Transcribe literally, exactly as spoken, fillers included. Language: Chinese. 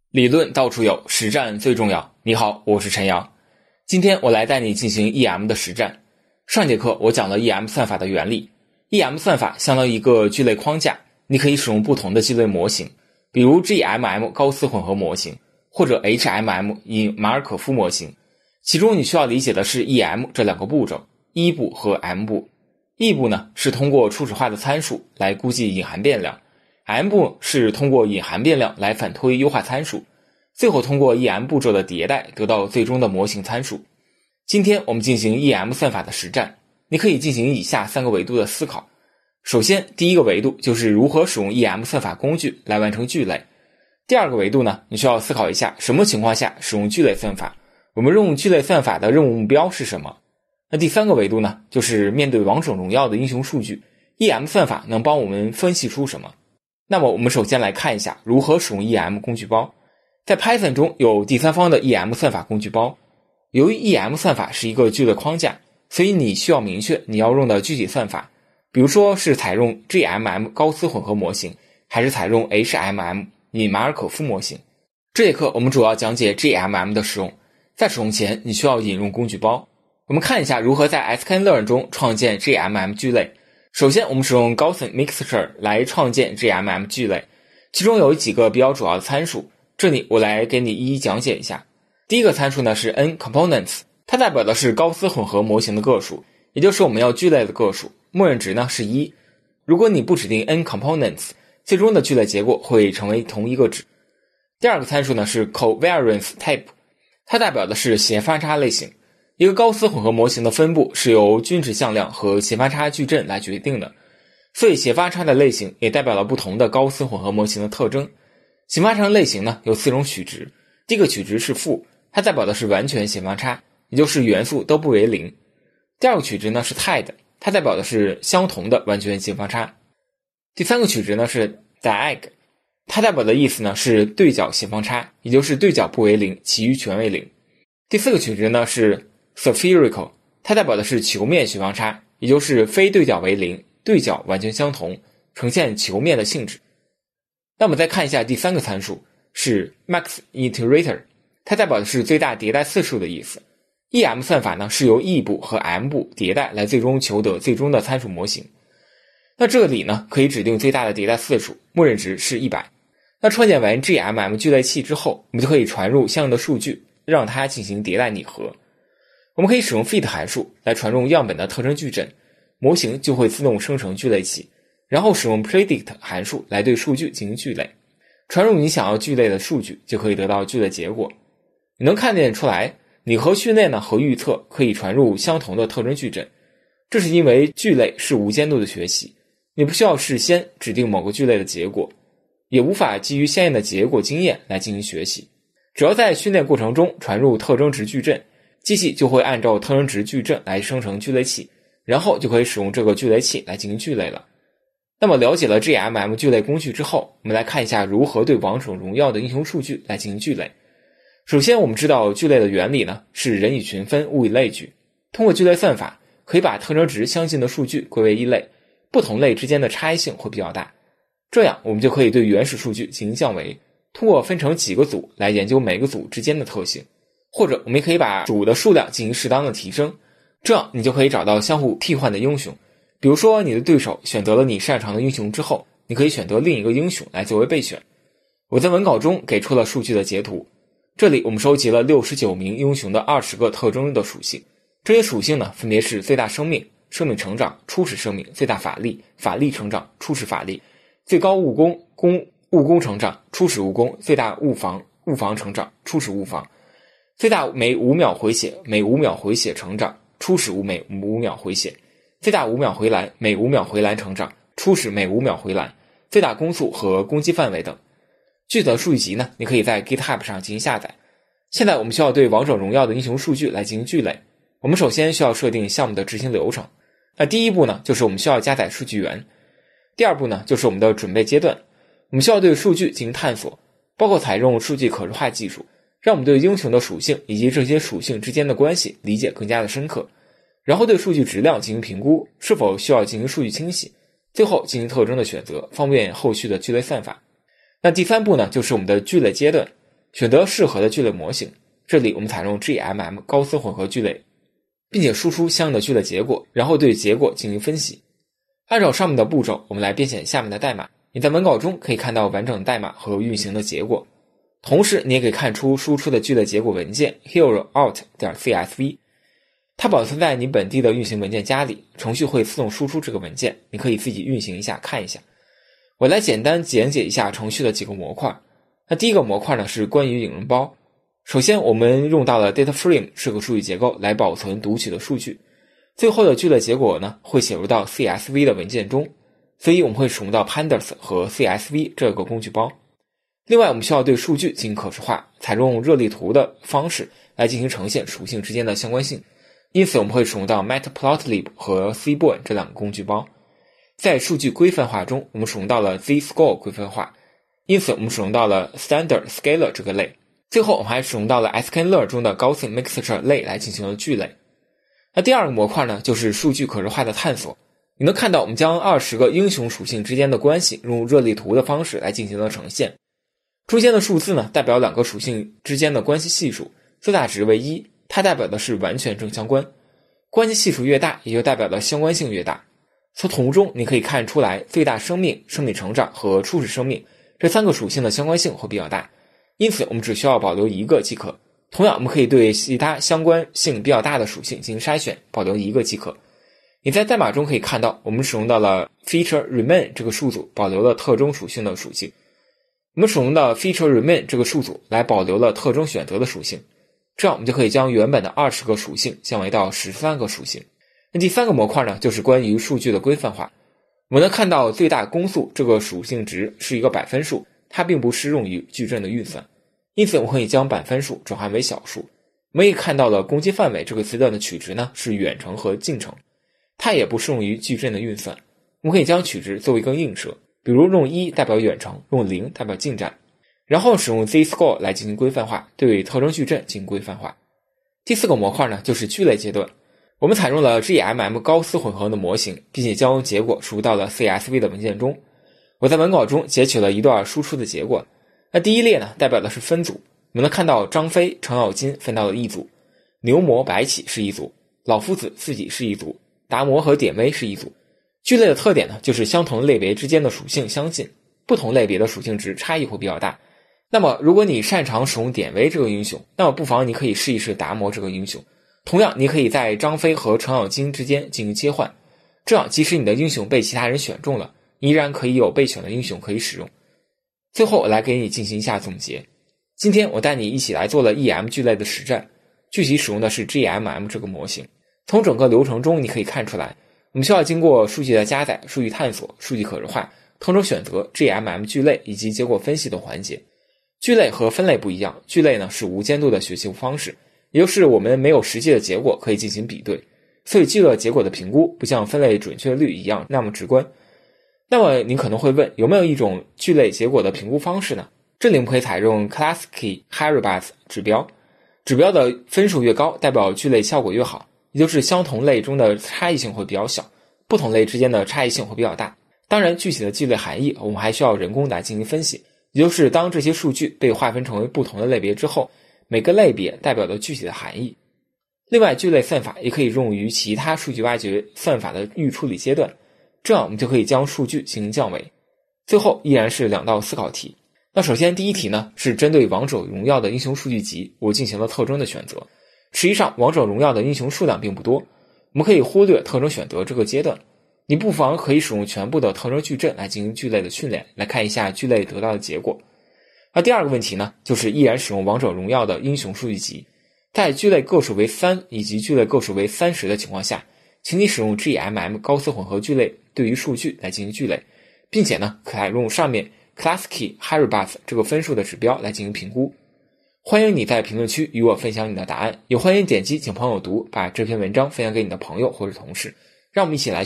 理论到处有，实战最重要。你好，我是陈阳。今天我来带你进行 E M 的实战。上节课我讲了 E M 算法的原理。E M 算法相当于一个聚类框架，你可以使用不同的聚类模型，比如 G M M 高斯混合模型，或者 H M M 以马尔可夫模型。其中你需要理解的是 E M 这两个步骤 ，E 步和 M 步。E 步呢是通过初始化的参数来估计隐含变量。M 步是通过隐含变量来反推优化参数，最后通过 E M 步骤的迭代得到最终的模型参数。今天我们进行 E M 算法的实战，你可以进行以下三个维度的思考。首先，第一个维度就是如何使用 E M 算法工具来完成聚类。第二个维度呢，你需要思考一下什么情况下使用聚类算法，我们用聚类算法的任务目标是什么。那第三个维度呢，就是面对王者荣耀的英雄数据， E M 算法能帮我们分析出什么。那么我们首先来看一下如何使用 E M 工具包。在 Python 中有第三方的 E M 算法工具包。由于 E M 算法是一个聚类框架，所以你需要明确你要用的具体算法，比如说是采用 G M M 高斯混合模型，还是采用 H M M 以马尔可夫模型。这节课我们主要讲解 G M M 的使用，在使用前你需要引入工具包。我们看一下如何在 sklearn 中创建 G M M 聚类。首先我们使用 Gaussian mixture 来创建 G M M 聚类，其中有几个比较主要的参数，这里我来给你一一讲解一下。第一个参数呢是 n components， 它代表的是高斯混合模型的个数，也就是我们要聚类的个数，默认值呢是一。如果你不指定 n components， 最终的聚类结果会成为同一个值。第二个参数呢是 covariance type， 它代表的是斜方差类型。一个高斯混合模型的分布是由均值向量和斜方差矩阵来决定的，所以斜方差的类型也代表了不同的高斯混合模型的特征。斜方差的类型呢有四种取值，第一个取值是负，它代表的是完全斜方差，也就是元素都不为零。第二个取值呢是 tied， 它代表的是相同的完全斜方差。第三个取值呢是 diag， 它代表的意思呢是对角斜方差，也就是对角不为零，其余全为零。第四个取值呢是spherical， 它代表的是球面斜方差，也就是非对角为零，对角完全相同，呈现球面的性质。那我们再看一下第三个参数是 max iterator， 它代表的是最大迭代次数的意思。E M 算法呢是由 E 步和 M 步迭代来最终求得最终的参数模型。那这里呢可以指定最大的迭代次数，默认值是一百。那创建完 G M M 聚类器之后，我们就可以传入相应的数据，让它进行迭代拟合。我们可以使用 fit 函数来传入样本的特征矩阵，模型就会自动生成聚类器，然后使用 predict 函数来对数据进行聚类，传入你想要聚类的数据，就可以得到聚类结果。你能看见出来，拟合训练呢和预测可以传入相同的特征矩阵，这是因为聚类是无监督的学习，你不需要事先指定某个聚类的结果，也无法基于相应的结果经验来进行学习，只要在训练过程中传入特征值矩阵，机器就会按照特征值矩阵来生成聚类器，然后就可以使用这个聚类器来进行聚类了。那么了解了 G M M 聚类工具之后，我们来看一下如何对王者荣耀的英雄数据来进行聚类。首先我们知道聚类的原理呢是人以群分，物以类聚，通过聚类算法可以把特征值相近的数据归为一类，不同类之间的差异性会比较大，这样我们就可以对原始数据进行降维，通过分成几个组来研究每个组之间的特性，或者我们也可以把组的数量进行适当的提升，这样你就可以找到相互替换的英雄。比如说你的对手选择了你擅长的英雄之后，你可以选择另一个英雄来作为备选。我在文稿中给出了数据的截图，这里我们收集了六十九名英雄的二十个特征的属性，这些属性呢分别是最大生命、生命成长、初始生命、最大法力、法力成长、初始法力、最高物攻、攻物攻成长、初始物攻、最大物防、物防成长、初始物防、最大每五秒回血、每五秒回血成长、初始五每五秒回血、最大五秒回蓝、每五秒回蓝成长、初始每五秒回蓝、最大攻速和攻击范围等。具体的数据集呢，你可以在 GitHub 上进行下载。现在我们需要对王者荣耀的英雄数据来进行聚类。我们首先需要设定项目的执行流程。那第一步呢，就是我们需要加载数据源。第二步呢，就是我们的准备阶段。我们需要对数据进行探索，包括采用数据可视化技术，让我们对英雄的属性以及这些属性之间的关系理解更加的深刻，然后对数据质量进行评估，是否需要进行数据清洗，最后进行特征的选择，方便后续的聚类算法。那第三步呢，就是我们的聚类阶段。 选择适合的聚类模型，这里我们采用 G M M 高斯混合聚类，并且输出相应的聚类结果，然后对结果进行分析。按照上面的步骤，我们来编写下面的代码。你在文稿中可以看到完整代码和运行的结果，同时你也可以看出输出的聚类结果文件 herout.csv， 它保存在你本地的运行文件夹里，程序会自动输出这个文件，你可以自己运行一下看一下。我来简单简解一下程序的几个模块。那第一个模块呢是关于引入包。首先我们用到了 DataFrame 这个数据结构来保存读取的数据，最后的聚类结果呢会写入到 C S V 的文件中，所以我们会使用到 Pandas 和 C S V 这个工具包。另外我们需要对数据进行可视化，采用热力图的方式来进行呈现属性之间的相关性，因此我们会使用到 Matplotlib 和 Seaborn 这两个工具包。在数据规范化中，我们使用到了 Z-Score 规范化，因此我们使用到了 Standard Scalar 这个类。最后我们还使用到了 sklearn 中的 Gaussian Mixture 类来进行了聚类。那第二个模块呢就是数据可视化的探索。你能看到我们将二十个英雄属性之间的关系用热力图的方式来进行了呈现。中间的数字呢代表两个属性之间的关系系数，最大值为一，它代表的是完全正相关。关系系数越大，也就代表的相关性越大。从图中你可以看出来，最大生命、生命成长和初始生命这三个属性的相关性会比较大，因此我们只需要保留一个即可。同样我们可以对其他相关性比较大的属性进行筛选，保留一个即可。你在代码中可以看到，我们使用到了 feature remain 这个数组，保留了特征属性的属性。我们使用到 feature remain 这个数组来保留了特征选择的属性，这样我们就可以将原本的二十个属性降为到十三个属性。那第三个模块呢就是关于数据的规范化。我们能看到最大公速这个属性值是一个百分数，它并不适用于矩阵的运算，因此我们可以将百分数转换为小数。我们也看到了攻击范围这个词段的取值呢是远程和近程，它也不适用于矩阵的运算。我们可以将取值作为一个映射，比如用一代表远程，用零代表近战，然后使用 Z-Score 来进行规范化，对特征矩阵进行规范化。第四个模块呢就是聚类阶段。我们采用了 G M M 高斯混合的模型，并且将结果输入到了 C S V 的文件中。我在文稿中截取了一段输出的结果。那第一列呢代表的是分组，我们能看到张飞、程咬金分到了一组，牛魔、白起是一组，老夫子自己是一组，达摩和典韦是一组。聚类的特点呢就是相同类别之间的属性相近，不同类别的属性值差异会比较大。那么如果你擅长使用典韦这个英雄，那么不妨你可以试一试达摩这个英雄。同样你可以在张飞和程咬金之间进行切换，这样即使你的英雄被其他人选中了，依然可以有备选的英雄可以使用。最后我来给你进行一下总结。今天我带你一起来做了 E M 聚类的实战，具体使用的是 G M M 这个模型。从整个流程中你可以看出来，我们需要经过数据的加载、数据探索、数据可视化、特征选择、G M M 聚类以及结果分析的环节。聚类和分类不一样，聚类呢是无监督的学习方式，也就是我们没有实际的结果可以进行比对，所以聚类结果的评估不像分类准确率一样那么直观。那么你可能会问，有没有一种聚类结果的评估方式呢？这里我们可以采用 Klasky-Haribas 指标，指标的分数越高，代表聚类效果越好，也就是相同类中的差异性会比较小，不同类之间的差异性会比较大。当然具体的聚类含义我们还需要人工来进行分析，也就是当这些数据被划分成为不同的类别之后，每个类别代表的具体的含义。另外聚类算法也可以用于其他数据挖掘算法的预处理阶段，这样我们就可以将数据进行降维。最后依然是两道思考题。那首先第一题呢是针对王者荣耀的英雄数据集，我进行了特征的选择。实际上王者荣耀的英雄数量并不多，我们可以忽略特征选择这个阶段，你不妨可以使用全部的特征矩阵来进行聚类的训练，来看一下聚类得到的结果。而第二个问题呢就是依然使用王者荣耀的英雄数据集，在聚类个数为三以及聚类个数为三十的情况下，请你使用 G M M 高斯混合聚类对于数据来进行聚类，并且呢采用上面 Klasky-Haribas 这个分数的指标来进行评估。欢迎你在评论区与我分享你的答案，也欢迎点击请朋友读，把这篇文章分享给你的朋友或者同事，让我们一起来